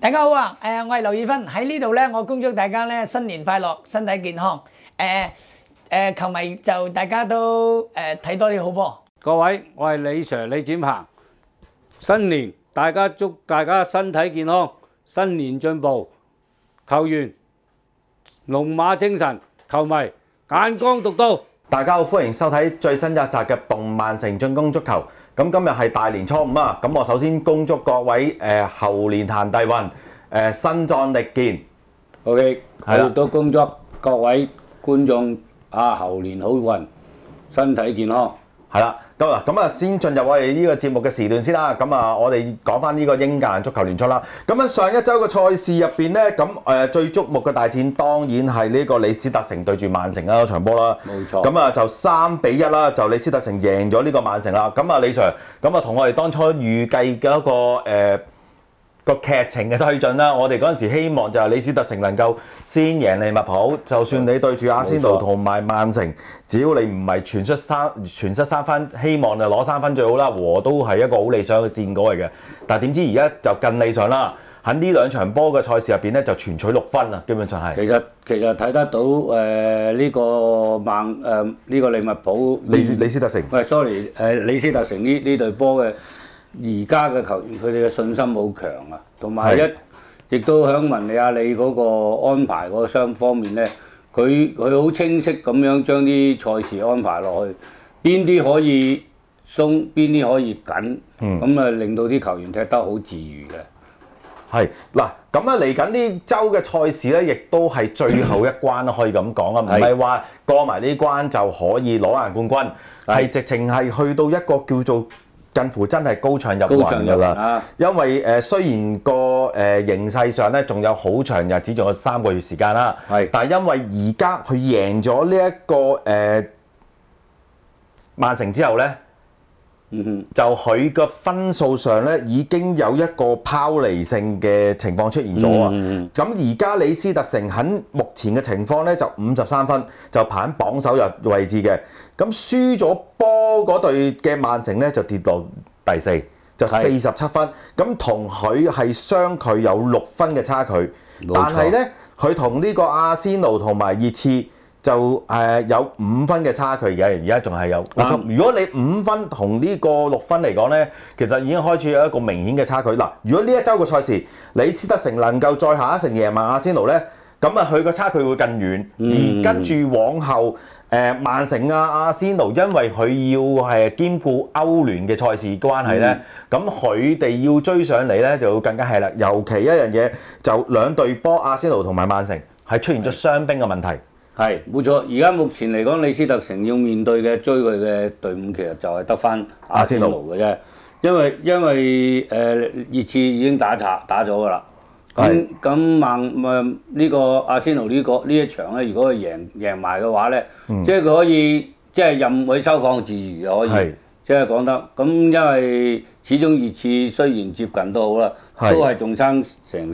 大家好啊！我係劉以芬喺呢度咧，我恭祝大家咧新年快樂，身體健康。球迷就大家都睇多啲好波。 各位，我係李 Sir 李展鵬。新年祝大家身體健康，新年進步。球員龍馬精神，球迷眼光獨到。 大家好，歡迎收睇最新一集嘅《動漫城進攻足球》。咁今日係大年初五啊！咁我首先恭祝各位猴年行大運，身壯力健。 OK， 亦都恭祝各位觀眾猴年好運，身體健康。 係啦，咁啊先進入我哋呢個節目嘅時段先啦。咁啊，我哋講翻呢個英格蘭足球聯賽啦。咁啊，上一週嘅賽事入邊咧，咁最矚目嘅大戰當然係呢個李斯特城對住曼城嗰場波啦。 冇錯。 咁啊，就3-1啦，就李斯特城贏咗呢個曼城啦。咁啊，李 Sir，咁啊同我哋當初預計嘅一個劇情嘅推進啦，我哋嗰陣時希望就係李斯特城能夠先贏利物浦，就算你對住阿仙奴同埋曼城，只要你唔係全失三分，希望就攞3分最好啦，和都係一個好理想嘅戰果嚟嘅。但係點知而家就更理想啦，喺呢兩場波嘅賽事入邊咧，就全取6分啊，基本上係。 其實睇得到呢個利物浦李斯特城。 李斯特城呢隊波嘅。而家嘅球員佢哋嘅信心好強啊，同埋亦都響文尼亞利嗰個安排嗰雙方面咧，佢好清晰咁樣將啲賽事安排落去，邊啲可以鬆，邊啲可以緊，咁啊令到啲球員踢得好自如嘅。 係嗱，咁啊嚟緊呢週嘅賽事咧，亦都係最後一關啦，可以咁講啊，唔係話過埋呢關就可以攞硬冠軍，係直情係去到一個叫做近乎真係高牆入雲㗎啦，因為雖然個形勢上咧仲有好長日子，仲有3個月時間啦，但係因為而家佢贏咗呢一個曼城之後咧，就佢個分數上咧已經有一個拋離性嘅情況出現咗啊！咁而家李斯特城喺目前嘅情況咧就53分，就排喺榜首入位置嘅。咁輸咗波嗰隊嘅曼城咧就跌到第4，就47分。咁同佢係相距有6分嘅差距，但係咧佢同呢個阿仙奴同埋熱刺就有5分嘅差距嘅，而家仲係有。如果你5分同呢個6分嚟講咧，其實已經開始有一個明顯嘅差距。嗱，如果呢一週嘅賽事李斯特城能夠再下一城贏埋阿仙奴咧，咁啊佢個差距會更遠。而跟住往後曼城阿仙奴，因為佢要係兼顧歐聯嘅賽事關係咧，咁佢哋要追上嚟咧就會更加係啦。尤其一樣嘢就兩隊波阿仙奴同埋曼城係出現咗傷兵嘅問題。 係冇錯，而家目前嚟講，李斯特城要面對嘅追佢嘅隊伍其實就係得翻阿仙奴嘅啫，因為熱刺已經打咗㗎啦。咁呢個阿仙奴呢一場咧，如果佢贏埋嘅話咧，即係佢可以即係任佢收放自如嘅可以，即係講得。咁因為始終熱刺雖然接近都好啦，都係仲差成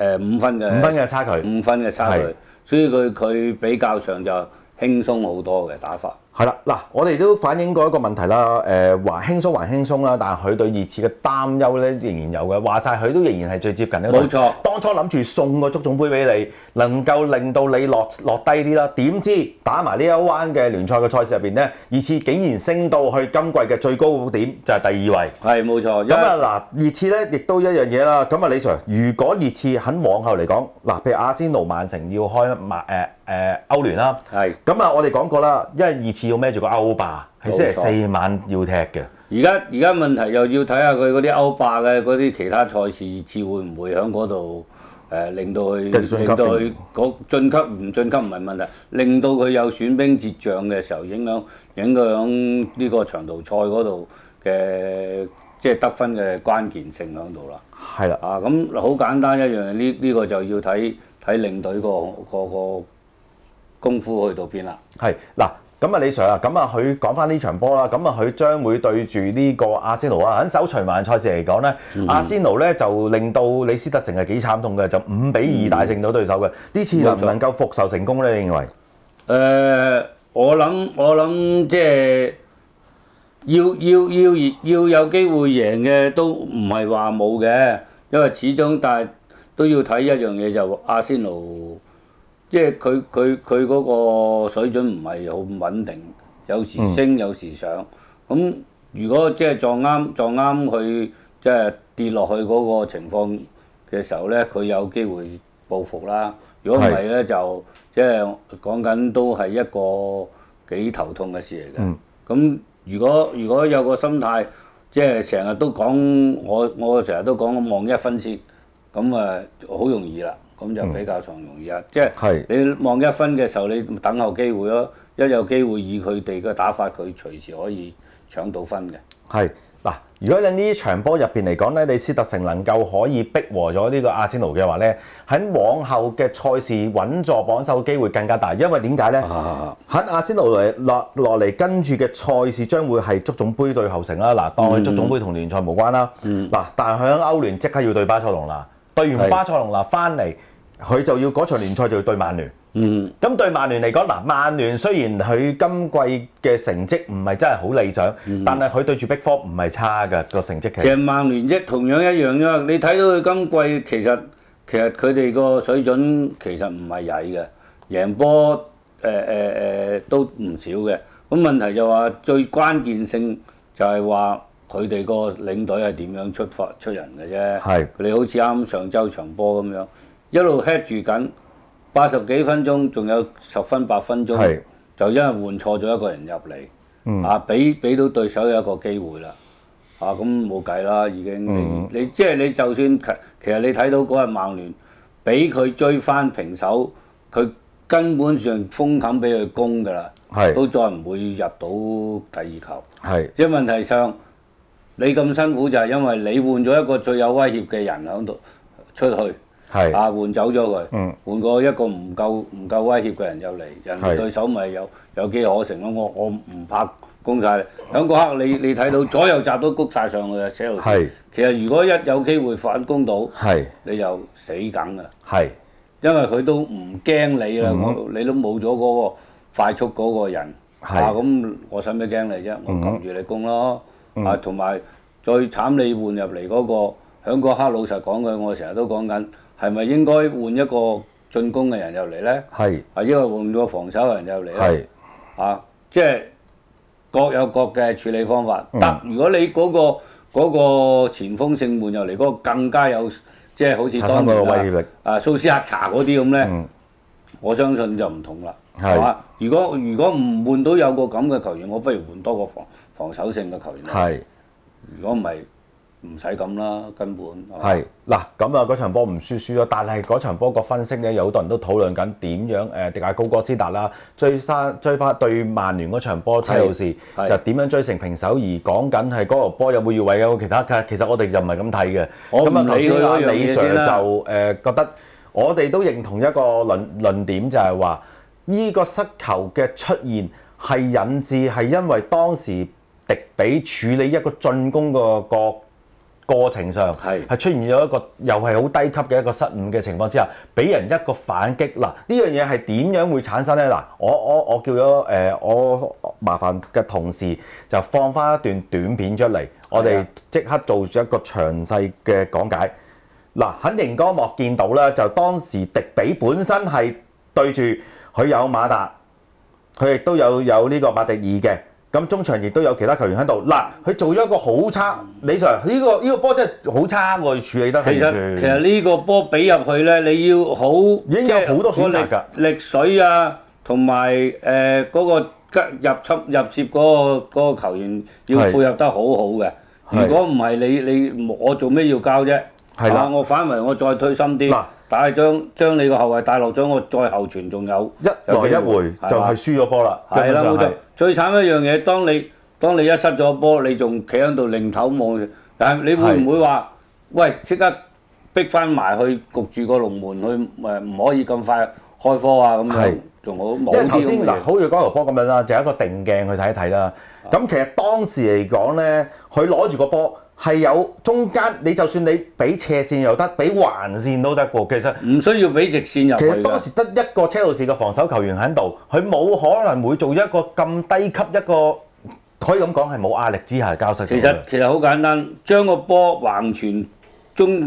5分嘅差距 ，5分嘅差距。所以佢比較上就輕鬆好多嘅打法。 係啦，嗱，我哋都反映過一個問題啦，還輕鬆啦，但係佢對熱刺嘅擔憂咧仍然有嘅。話晒佢都仍然係最接近嘅。冇錯，當初諗住送個足總杯俾你，能夠令到你落低啲啦。點知打埋呢一彎嘅聯賽嘅賽事入邊咧，熱刺竟然升到去今季嘅最高點，就係第2位。係冇錯。咁啊嗱，熱刺咧亦都一樣嘢啦。咁啊，李 Sir，如果熱刺喺往後嚟講，嗱，譬如阿仙奴、曼城要開歐聯啦，咁啊，我哋講過啦，因為熱刺要孭住個歐霸，係星期4晚要踢嘅。 而家問題又要睇下佢嗰啲歐霸嘅嗰啲其他賽事，熱刺會唔會喺嗰度令到佢晉級唔晉級唔係問題，令到佢有損兵折將嘅時候影響呢個長途賽嗰度嘅即係得分嘅關鍵性喺度啦。係啦，咁好簡單一樣，呢個就要睇領隊個功夫去到邊啦？係嗱，咁啊李 Sir 啊，咁啊佢講翻呢場波啦，咁啊佢將會對住呢個阿仙奴啊。喺首循環賽事嚟講咧，阿仙奴咧就令到李斯特城係幾慘痛嘅，就5-2大勝到對手嘅。呢次能唔能夠復仇成功咧？你認為？ 我諗即係要有機會贏嘅都唔係話冇嘅，因為始終但都要睇一樣嘢，就阿仙奴，即係佢嗰個水準唔係好穩定，有時升有時上。咁如果即係撞啱佢即係跌落去嗰個情況嘅時候咧，佢有機會報復啦。如果唔係咧，就即係講緊都係一個幾頭痛嘅事嚟嘅。咁如果有個心態，即係成日都講我成日都講望一分先，咁啊好容易啦，咁就比較上容易啦。即係你望一分嘅時候，你等候機會咯。一有機會以佢哋嘅打法，佢隨時可以搶到分嘅。 係嗱，如果你呢場波入邊嚟講咧，李斯特城能夠可以逼和咗呢個阿仙奴嘅話咧，喺往後嘅賽事穩坐榜首嘅機會更加大，因為點解咧？喺阿仙奴落嚟跟住嘅賽事將會係足總杯對後城啦。嗱，當佢足總杯同聯賽無關啦。嗱，但係佢喺歐聯即刻要對巴塞隆拿，對完巴塞隆拿翻嚟，佢就要嗰場聯賽就要對曼聯。咁對曼聯嚟講，嗱，曼聯雖然佢今季嘅成績唔係真係好理想，但係佢對住逼科唔係差嘅個成績。 其實曼聯同樣一樣啫，你睇到佢今季其實佢哋個水準其實唔係曳嘅，贏波都唔少嘅。咁問題就話最關鍵性就係話佢哋個領隊係點樣出人嘅啫。佢哋好似啱上週場波咁樣，一路 head 住緊。80幾分鐘，仲有10分8分鐘，就因為換錯咗一個人入嚟，俾到對手有一個機會啦，咁冇計啦，已經你即係你就算其實你睇到嗰日曼聯俾佢追翻平手，佢根本上封冚俾佢攻㗎啦，都再唔會入到第二球。即係問題上，你咁辛苦就係因為你換咗一個最有威脅嘅人喺度出去。換走咗佢，換過一個唔夠威脅嘅人入嚟，人哋對手咪有機可乘咯。我唔怕攻晒，響嗰刻你睇到左右閘都谷晒上去嘅寫路士。其實如果一有機會反攻到，你就死梗啦。因為佢都唔驚你啦，你都冇咗嗰個快速嗰個人。咁我使咩驚你啫？我撳住你攻咯。同埋最慘你換入嚟嗰個，響嗰刻老實講句，我成日都講緊。係咪應該換一個進攻嘅人入嚟咧？因為換個防守嘅人入嚟咧？即係各有各嘅處理方法。但如果你嗰個前鋒性換入嚟嗰個更加有，即係好似當年蘇斯克查嗰啲咁咧，我相信就唔同啦。係嘛？如果唔換到有個咁嘅球員，我不如換多個防守性嘅球員。如果唔係。唔使咁啦，根本係嗱咁啊！嗰場波唔輸咯，但係嗰場波個分析咧，有好多人都討論緊點樣迪亞高哥斯達啦，追翻對曼聯嗰場波，車路士就點樣追成平手，而講緊係嗰個波有冇越位有其他嘅，其實我哋就唔係咁睇嘅。咁啊，頭先阿李 Sir 就覺得我哋都認同一個論點，就係話呢個失球嘅出現係引致係因為當時迪比處理一個進攻個過程上係出現咗一個又係好低級嘅一個失誤嘅情況之下，俾人一個反擊。嗱，呢樣嘢係點樣會產生咧？嗱，我叫咗我麻煩嘅同事就放翻一段短片出嚟，我哋即刻做咗一個詳細嘅講解。嗱，喺熒光幕見到咧，就當時迪比本身係對住佢有馬達，佢亦都有呢個馬迪爾嘅。咁中場亦都有其他球員喺度。嗱，佢做咗一個好差，李 Sir 呢個波真係好差喎，處理得。其實呢個波俾入去咧，你要好已經有好多選擇㗎， 力水啊，同埋嗰個入切嗰個球員要配合得好好嘅。如果唔係你我做咩要交啫？係啦，我反為我再推深啲。但係將你個後衞帶落咗，我再後傳仲有一來一回就係輸咗波啦。 係啦，冇錯。最慘一樣嘢，當你一失咗波，你仲企喺度另頭望，但係你會唔會話，喂，即刻逼翻埋去焗住個龍門去唔可以咁快開科啊？咁樣仲好冇啲咁嘅嘢。 因為頭先嗱，好似嗰條波咁樣啦，就係一個定鏡去睇一睇啦。咁其實當時嚟講咧，佢攞住個波。係有中間，你就算你俾斜線又得，俾橫線都得喎。其實唔需要俾直線入去。 其實當時得一個車路士嘅防守球員喺度，佢冇可能會做一個咁低級一個，可以咁講係冇壓力之下交失。 其實好簡單，將個波橫傳中路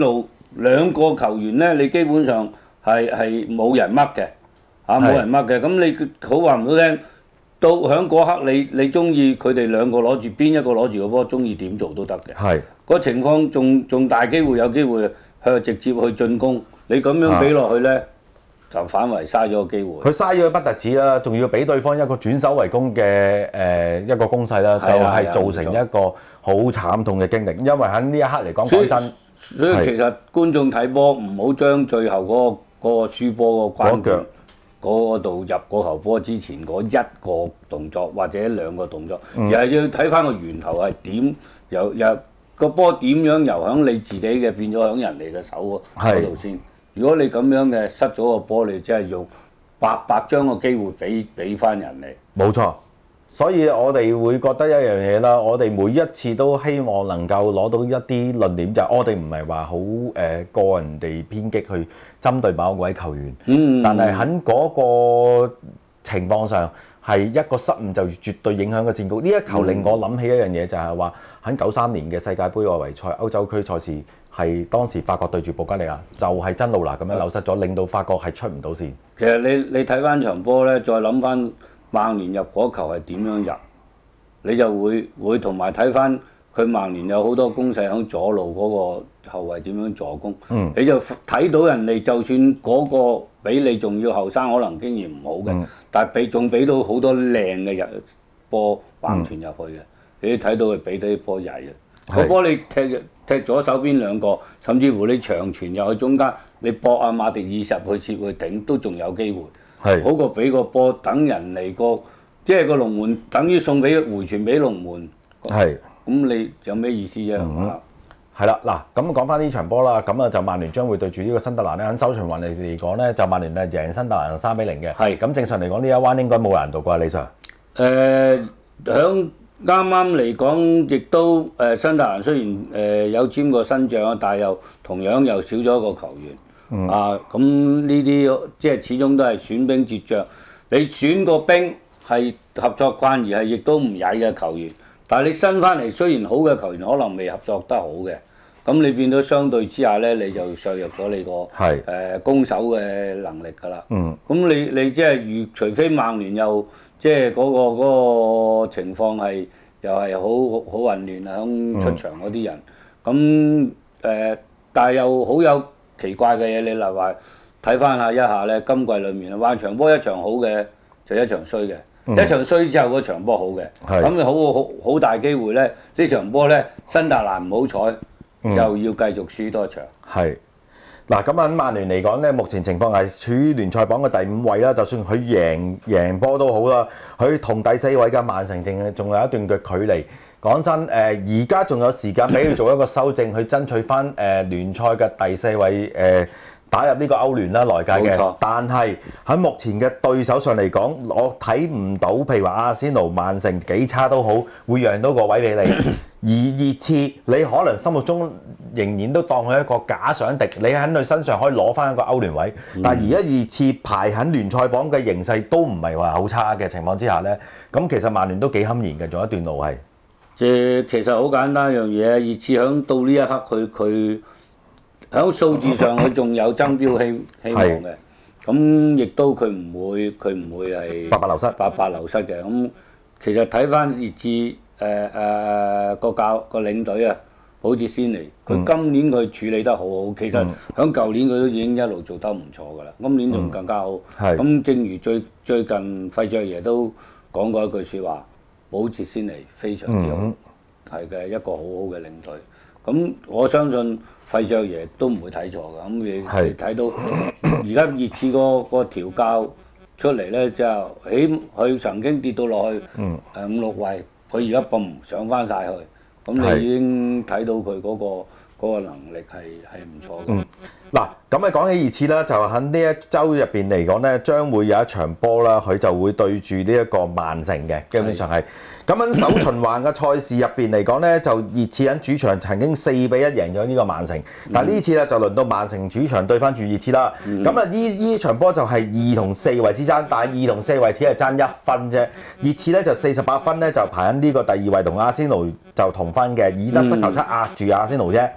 兩個球員咧，你基本上係冇人乜嘅，冇人乜嘅。咁你好話唔好聽，到響嗰刻你中意佢哋兩個攞住邊一個攞住個波，中意點做都得嘅。 係個情況仲大機會有機會直接去進攻，你咁樣俾落去咧，就反為嘥咗個機會。 佢嘥咗不特止啦，仲要俾對方一個轉守為攻嘅一個攻勢啦，就係造成一個好慘痛嘅經歷。因為喺呢一刻嚟講真， 所以其實觀眾睇波唔好將最後嗰個輸波個關鍵嗰度入嗰球波之前嗰一個動作或者兩個動作，而係要睇翻個源頭係點，由個波點樣由響你自己嘅變咗響人哋嘅手嗰度先。如果你咁樣嘅失咗個波，你即係用白將個機會俾翻人哋。 冇錯，所以我哋會覺得一樣嘢啦，我哋每一次都希望能夠攞到一啲論點，就係我哋唔係話好個人地偏激去針對某一位球員，但係喺嗰個情況上係一個失誤就絕對影響個戰局。呢一球令我諗起一樣嘢，就係話喺93年嘅世界盃外圍賽歐洲區賽事。係當時法國對住保加利亞，就係真路拿咁樣扭失咗，令到法國係出唔到線。 其實你睇翻場波咧，再諗翻曼聯入嗰球係點樣入，你就會同埋睇翻佢曼聯有好多攻勢喺左路嗰個後衞點樣助攻，你就睇到人哋就算嗰個比你仲要後生，可能經驗唔好嘅，但係仲俾到好多靚嘅波橫傳入去嘅，你睇到佢俾到啲波曳嘅，個波你踢左手邊兩個，甚至乎你長傳入去中間，你搏阿馬迪爾入去切去頂都仲有機會，好過俾個波等人嚟個，即係個龍門等於送俾回傳俾龍門，咁你有咩意思啫？ 係啦，嗱咁講翻呢場波啦，咁啊就曼聯將會對住呢個新特蘭咧，喺首循環嚟講咧，就曼聯係贏新特蘭3-0嘅。係咁正常嚟講，呢一彎應該冇難度啩，李 Sir？ 響啱啱嚟講，亦都新特蘭雖然有簽過新將，但係又同樣又少咗一個球員。咁呢啲即係始終都係損兵折將。你選個兵係合作慣而係亦都唔曳嘅球員，但係你新翻嚟雖然好嘅球員，可能未合作得好嘅。咁你變咗相對之下咧，你就削弱咗你個攻守嘅能力㗎啦。咁你即係除非曼聯又即係嗰個情況係又係好混亂啊，響出場嗰啲人。咁但係又好有奇怪嘅嘢，你例話睇翻一下咧，今季裡面話場波一場好嘅就一場衰嘅，一場衰之後嗰場波好嘅。咁你好大機會咧，呢場波咧新特蘭唔好彩。又要繼續輸多場。係嗱，咁喺曼聯嚟講咧，目前情況係處於聯賽榜嘅第5位啦。就算佢贏波都好啦，佢同第4位嘅曼城仲有一段嘅距離。講真，而家仲有時間俾佢做一個修正，去爭取翻聯賽嘅第4位打入呢個歐聯啦，來屆嘅。但係喺目前嘅對手上嚟講，我睇唔到，譬如話阿仙奴、曼城幾差都好，會讓到個位俾你。而熱刺，你可能心目中仍然都當佢一個假想敵，你喺佢身上可以攞翻一個歐聯位。但係而家熱刺排喺聯賽榜嘅形勢都唔係話好差嘅情況之下呢，咁其實曼聯都幾堪言嘅，仲有一段路係。 其實好簡單一樣嘢，熱刺響到呢一刻佢喺數字上佢仲有爭標希望嘅，咁亦都佢唔會係白白流失嘅。咁其實睇翻熱刺個領隊啊，保捷仙尼，佢今年佢處理得好好，其實響舊年佢都已經一路做得唔錯㗎啦，今年仲更加好。咁正如最近費爵爺都講過一句説話，保捷仙尼非常之好，係嘅一個好好嘅領隊。咁我相信費爵爺都唔會睇錯㗎。咁你睇到而家熱刺個調教出嚟咧，就佢曾經跌到落去5-6位，佢而家嘣上翻晒去，咁你已經睇到佢嗰個能力係唔錯嘅。 嗱，咁啊講起熱刺啦，就喺呢一週入邊嚟講咧，將會有一場波啦，佢就會對住呢一個曼城嘅，基本上係。咁喺首循環嘅賽事入邊嚟講咧，就熱刺喺主場曾經4-1贏咗呢個曼城，但係呢次咧就輪到曼城主場對翻住熱刺啦。咁啊呢場波就係2同4位之爭，但係2同4位只係爭1分啫。熱刺咧就48分咧就排喺呢個第2位，同阿仙奴就同分嘅，以得失球差壓住阿仙奴啫。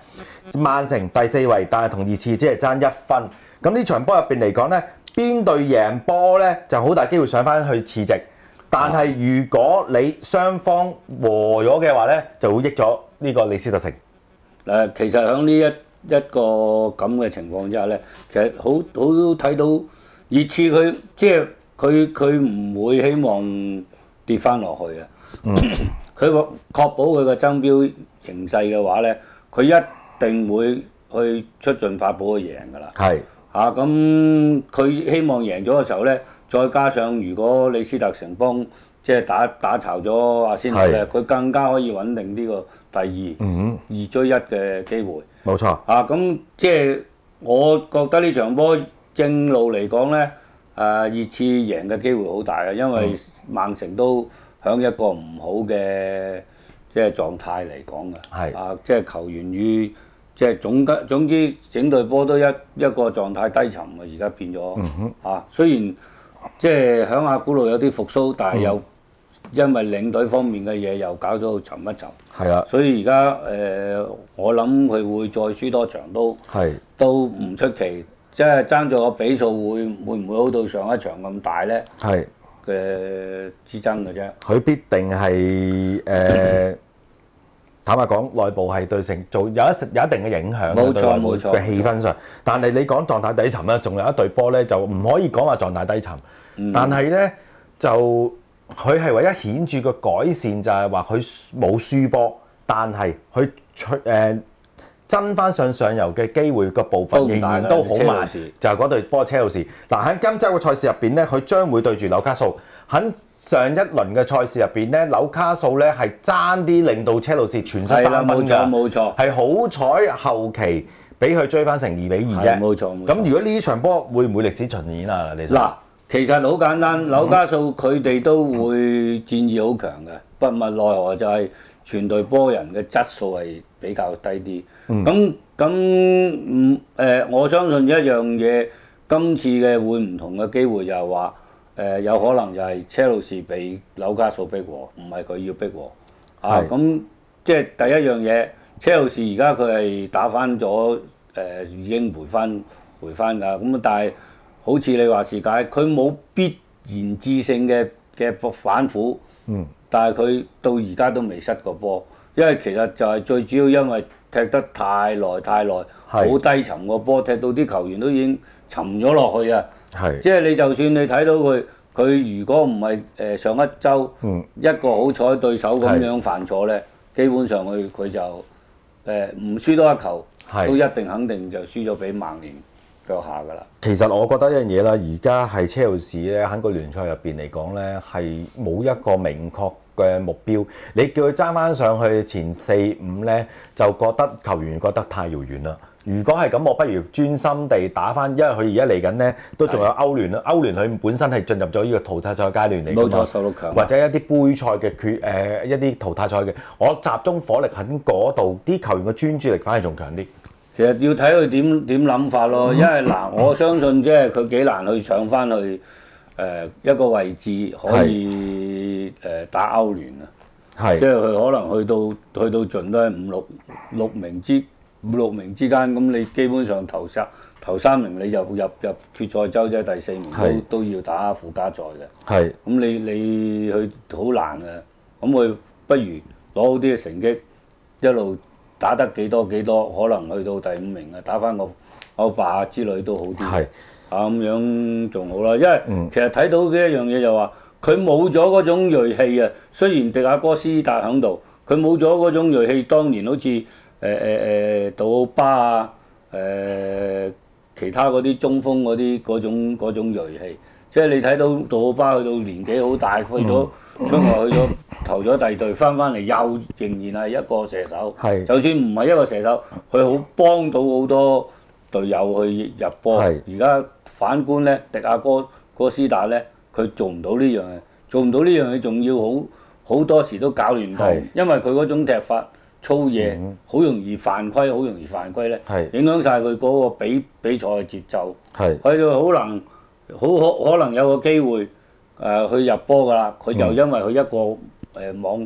曼城第4位，但係同熱刺只係爭1分。咁呢場波入邊嚟講咧，邊隊贏波咧就好大機會上翻去次席。但係如果你雙方和咗嘅話咧，就會益咗呢個李斯特城。 其實喺呢一個咁嘅情況之下咧，其實好睇到熱刺佢即係佢唔會希望跌翻落去啊。佢確保佢嘅爭標形勢嘅話咧，佢一定會去出盡法寶去贏㗎啦。 係咁佢希望贏咗嘅時候咧，再加上如果李斯特城幫即係打巢咗阿仙奴咧，佢更加可以穩定呢個第二追一嘅機會。 冇錯。 咁即係我覺得呢場波正路嚟講咧，熱刺贏嘅機會好大嘅，因為曼城都喺一個唔好嘅即係狀態嚟講嘅。 係即係球員與即係總之整隊波都一個狀態低沉啊！而家變咗雖然即係響阿古路有啲復甦，但係又因為領隊方面嘅嘢又搞到沉一沉。 係啊， 所以而家我諗佢會再輸多場都唔出奇，即係爭咗個比數會唔會好到上一場咁大咧？係嘅之爭嘅啫。 佢必定係坦白講，內部係對成做有一定嘅影響。 冇錯嘅氣氛上，但係你講狀態低沉咧，仲有一隊波咧就唔可以講話狀態低沉，但係咧就。佢係唯一顯著嘅改善就係話佢冇輸波，但係佢爭翻上游嘅機會個部分仍然都好慢，就係嗰隊波車路士。嗱喺今週嘅賽事入邊咧，佢將會對住紐卡素。喺上一輪嘅賽事入邊咧，紐卡素咧係爭啲令到車路士全失3分㗎， 冇錯， 係好彩後期俾佢追翻成2-2啫。 冇錯。 咁如果呢場波會唔會歷史巡演啊？你嗱。其實好簡單，紐卡素佢哋都會戰意好強嘅，不無奈何就係全隊波人嘅質素係比較低啲。我相信一樣嘢，今次嘅會唔同嘅機會就係話，有可能就係車路士被紐卡素逼和，唔係佢要逼和。咁即係第一樣嘢，車路士而家佢係打翻咗，已經回翻㗎。咁但係好似你話是解，佢冇必然致勝嘅反腐，但係佢到而家都未失過波，因為其實就係最主要因為踢得太耐，好低沉個波，踢到啲球員都已經沉咗落去啊！即係你就算你睇到佢如果唔係上一週一個好彩對手咁樣犯錯咧，基本上佢就唔輸多一球，都一定肯定就輸咗俾曼聯。腳下㗎啦。 其實我覺得一樣嘢啦，而家係車路士咧喺個聯賽入邊嚟講咧，係冇一個明確嘅目標。你叫佢爭翻上去前4、5咧，就覺得球員覺得太遙遠啦。如果係咁，我不如專心地打翻，因為佢而家嚟緊咧都仲有歐聯啦。歐聯佢本身係進入咗呢個淘汰賽階段嚟㗎嘛。 冇錯，16強或者一啲杯賽嘅一啲淘汰賽嘅，我集中火力喺嗰度，啲球員嘅專注力反而仲強啲。 其實要睇佢點諗法咯，因為我相信即係佢幾難去搶翻去一個位置可以打歐聯啊。即係佢可能去到盡都係5、6名之間，咁你基本上頭3名你就入決賽周啫，第4名都要打附加賽嘅。咁你去好難嘅，咁佢不如攞好啲嘅成績一路。打得幾多，可能去到第5名啊！打翻個歐霸之類都好啲，咁樣仲好啦。因為其實睇到嘅一樣嘢就話，佢冇咗嗰種鋭氣啊。雖然迪亞哥斯達喺度，佢冇咗嗰種鋭氣。當年好似杜奧巴啊，其他嗰啲中鋒嗰種鋭氣。即係你睇到杜奧巴去到年紀好大，去咗出外去咗投咗第2隊，翻嚟又仍然係一個射手。就算唔係一個射手，佢好幫到好多隊友去入波。而家反觀咧，迪亞哥斯達咧，佢做唔到呢樣嘢，仲要好多時都搞亂到，因為佢嗰種踢法粗野，好容易犯規咧，影響晒佢嗰個比賽嘅節奏。佢就好難。好可能有個機會去入波㗎啦，佢就因為佢一個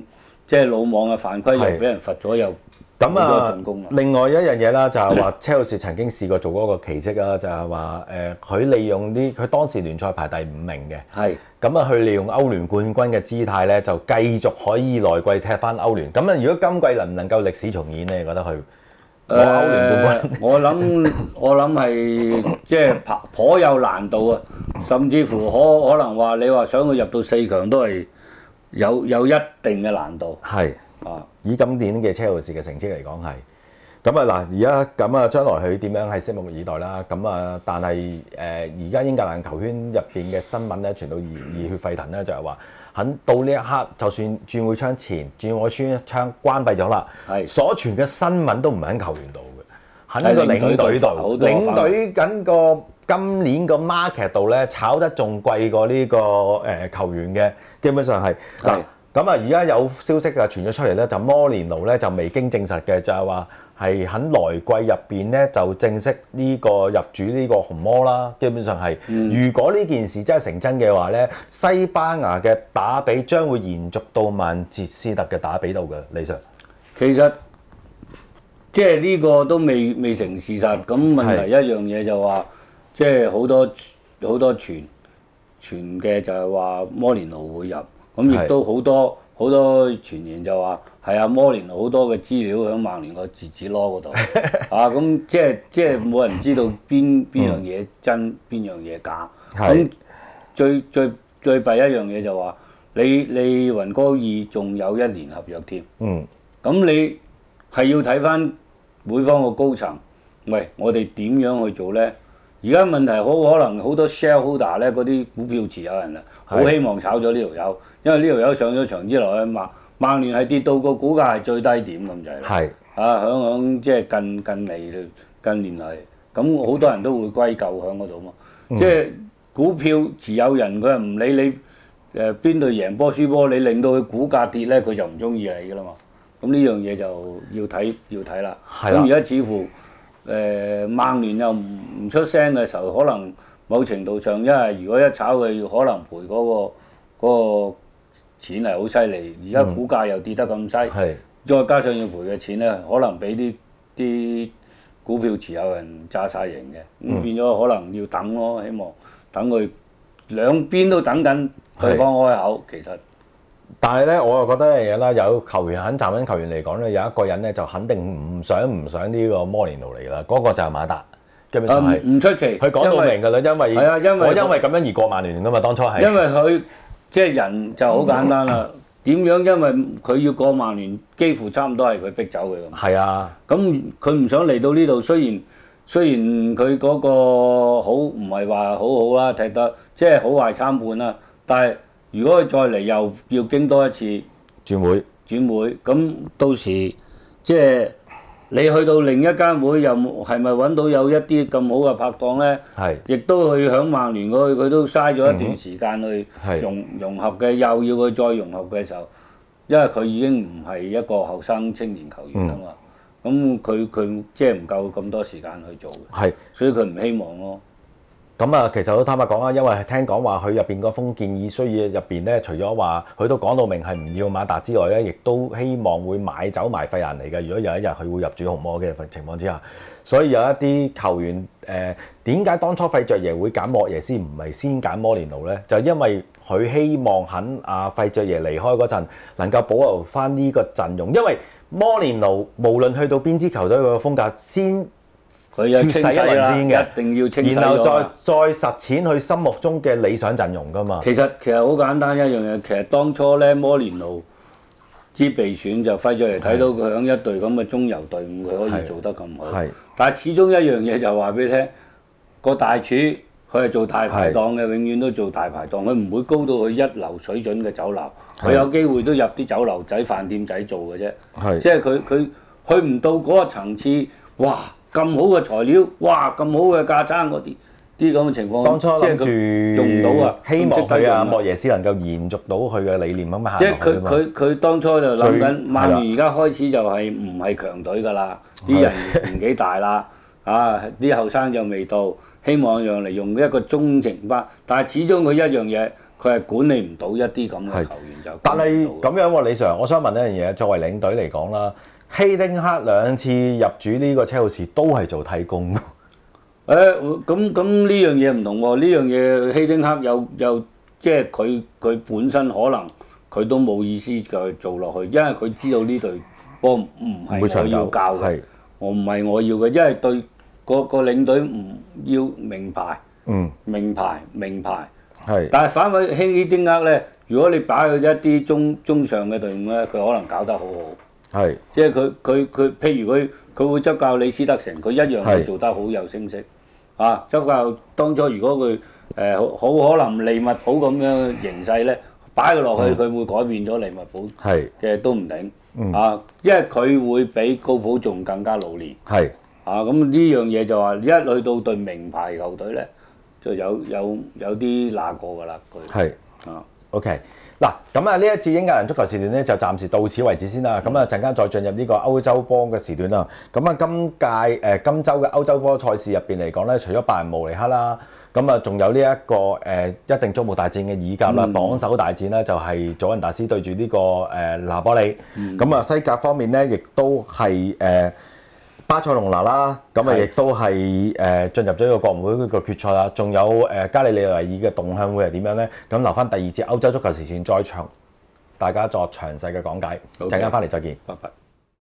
即係魯莽嘅犯規，又俾人罰咗又。 咁啊，另外一樣嘢啦，就係話車路士曾經試過做嗰個奇蹟啦，就係話佢利用佢當時聯賽排第5名嘅， 係咁啊，佢利用歐聯冠軍嘅姿態咧，就繼續可以來季踢翻歐聯。咁啊，如果今季能唔能夠歷史重演咧？你覺得佢攞歐聯冠軍？ 我諗係即係頗有難度啊，甚至乎可能話你話想佢入到4強都係有一定嘅難度。 係。 啊！ 以今年嘅車路士嘅成績嚟講係，咁啊嗱，而家咁啊，將來佢點樣係拭目以待啦。咁啊，但係而家英格蘭球圈入邊嘅新聞咧，傳到熱血沸騰咧，就係話肯到呢一刻，就算轉會窗前、轉會窗關閉咗啦，所傳嘅新聞都唔係喺球員度嘅，喺個領隊度，領隊緊個今年個 market 度咧，炒得仲貴過呢個球員嘅，基本上係嗱。咁啊，而家有消息啊傳咗出嚟咧，就摩連奴咧就未經證實嘅，就係話係喺來季入邊咧就正式呢個入主呢個紅魔啦。基本上係，如果呢件事真係成真嘅話咧，西班牙嘅打比將會延續到曼徹斯特嘅打比度嘅，李 Sir。其實即係呢個都未成事實。咁問題一樣嘢就話，即係好多傳嘅就係話摩連奴會入。咁亦都好多傳言就話係啊，摩連奴好多嘅資料喺曼聯個字紙籮嗰度啊，咁即係冇人知道邊樣嘢真，邊樣嘢假。咁最弊一樣嘢就話你雲高爾仲有1年合約添。咁你係要睇翻每方個高層，喂，我哋點樣去做咧？而家問題好可能好多 shareholder 咧，嗰啲股票持有人啊，好希望炒咗呢條友，因為呢條友上咗場之後咧，曼聯係跌到個股價係最低點咁就係。係啊，響即係近年嚟，咁好多人都會歸咎響嗰度嘛。即係股票持有人佢係唔理你邊隊贏波輸波，你令到佢股價跌咧，佢就唔中意你噶啦嘛。咁呢樣嘢就要睇啦。咁而家似乎曼聯又唔出聲嘅時候，可能某程度上，因為如果一炒佢，可能賠嗰個錢係好犀利。而家股價又跌得咁犀，再加上要賠嘅錢咧，可能俾啲股票持有人炸晒型嘅，咁變咗可能要等咯。希望等佢兩邊都等緊對方開口，其實。 但係咧，我又覺得一樣嘢啦，有球員肯站穩球員嚟講咧，有一個人咧就肯定唔想呢個摩連奴嚟㗎啦，嗰個就係馬達，基本上係唔出奇。佢講到明㗎啦，因為咁樣而過曼聯㗎嘛，當初係。因為佢即係人就好簡單啦，點樣？因為佢要過曼聯，幾乎差唔多係佢逼走嘅咁。係啊。咁佢唔想嚟到呢度，雖然佢嗰個好唔係話好好啦，踢得即係好壞參半啦，但係。如果佢再嚟又要經多一次轉會，咁到時即係你去到另一間會又係咪揾到有一啲咁好嘅拍檔咧？係，亦都去響曼聯嗰佢都嘥咗一段時間去融合嘅，又要佢再融合嘅時候，因為佢已經唔係一個後生青年球員啊嘛，咁佢即係唔夠咁多時間去做嘅，所以佢唔希望咯。 咁啊，其實都坦白講啦，因為聽講話佢入邊嗰封建議書入邊咧，除咗話佢都講到明係唔要馬達之外咧，亦都希望會買走埋費蘭尼嘅。如果有一日佢會入主紅魔嘅情況之下，所以有一啲球員點解當初費爵爺會揀莫耶斯唔係先揀摩連奴咧？就因為佢希望肯費爵爺離開嗰陣能夠保留翻呢個陣容，因為摩連奴無論去到邊支球隊，佢個風格先。 佢有清洗啦，一定要清洗咗。然後再實踐佢心目中嘅理想陣容㗎嘛。 其實好簡單一樣嘢，其實當初咧摩連奴之備選就費爵爺睇到佢響一隊咁嘅中游隊伍，佢可以做得咁好。但係始終一樣嘢就話俾你聽，個大廚佢係做大排檔嘅，永遠都做大排檔，佢唔會高到去一流水準嘅酒樓。佢有機會都入啲酒樓仔、飯店仔做嘅啫。即係佢去唔到嗰個層次，哇！咁好嘅材料，哇！咁好嘅架撐嗰啲咁嘅情況， 當初諗住用唔到啊！ 希望佢莫耶斯能夠延續到佢嘅理念咁樣行。 即係佢當初就諗緊，曼聯而家開始就係唔係強隊㗎啦，啲人年紀大啦，啲後生就未到，希望用嚟用一個中程班，但係始終佢一樣嘢， 佢係管理唔到一啲咁嘅球員就。 但係咁樣喎，李 Sir，我想問一樣嘢，作為領隊嚟講啦，希丁克兩次入主呢個車路士都係做替工。 咁呢樣嘢唔同喎，呢樣嘢希丁克有即係佢本身可能佢都冇意思繼續做落去，因為佢知道呢隊波唔係我要教嘅，我唔係我要嘅，因為對個領隊唔要名牌，名牌。係。但係反為希丁克咧，如果你擺去一啲中上嘅隊伍咧，佢可能搞得好好。係。即係佢譬如佢會執教李斯特城，佢一樣會做得好有聲色。啊，執教當初如果佢好可能利物浦咁樣形勢咧，擺佢落去，佢會改變咗利物浦嘅都唔定。啊，因為佢會比高普仲更加老練。係。啊，咁呢樣嘢就話一去到隊名牌球隊咧，就有啲嗱過㗎啦。佢係啊 ，OK。嗱，咁啊呢一次英格蘭足球時段咧就暫時到此為止先啦。咁啊陣間再進入呢個歐洲波嘅時段啦。咁啊今週嘅歐洲波賽事入邊嚟講咧，除咗拜仁慕尼黑啦，咁啊仲有呢一個一定矚目大戰嘅意甲啦，榜首大戰咧就係祖雲達斯對住呢個拿波里。咁啊西甲方面咧，亦都係巴塞隆拿啦，咁啊亦都係進入咗呢個國門杯個決賽啦，仲有加里利維爾嘅動向會係點樣咧？咁留翻第二節歐洲足球時段再詳，大家作詳細嘅講解。陣間翻嚟再見， 拜拜。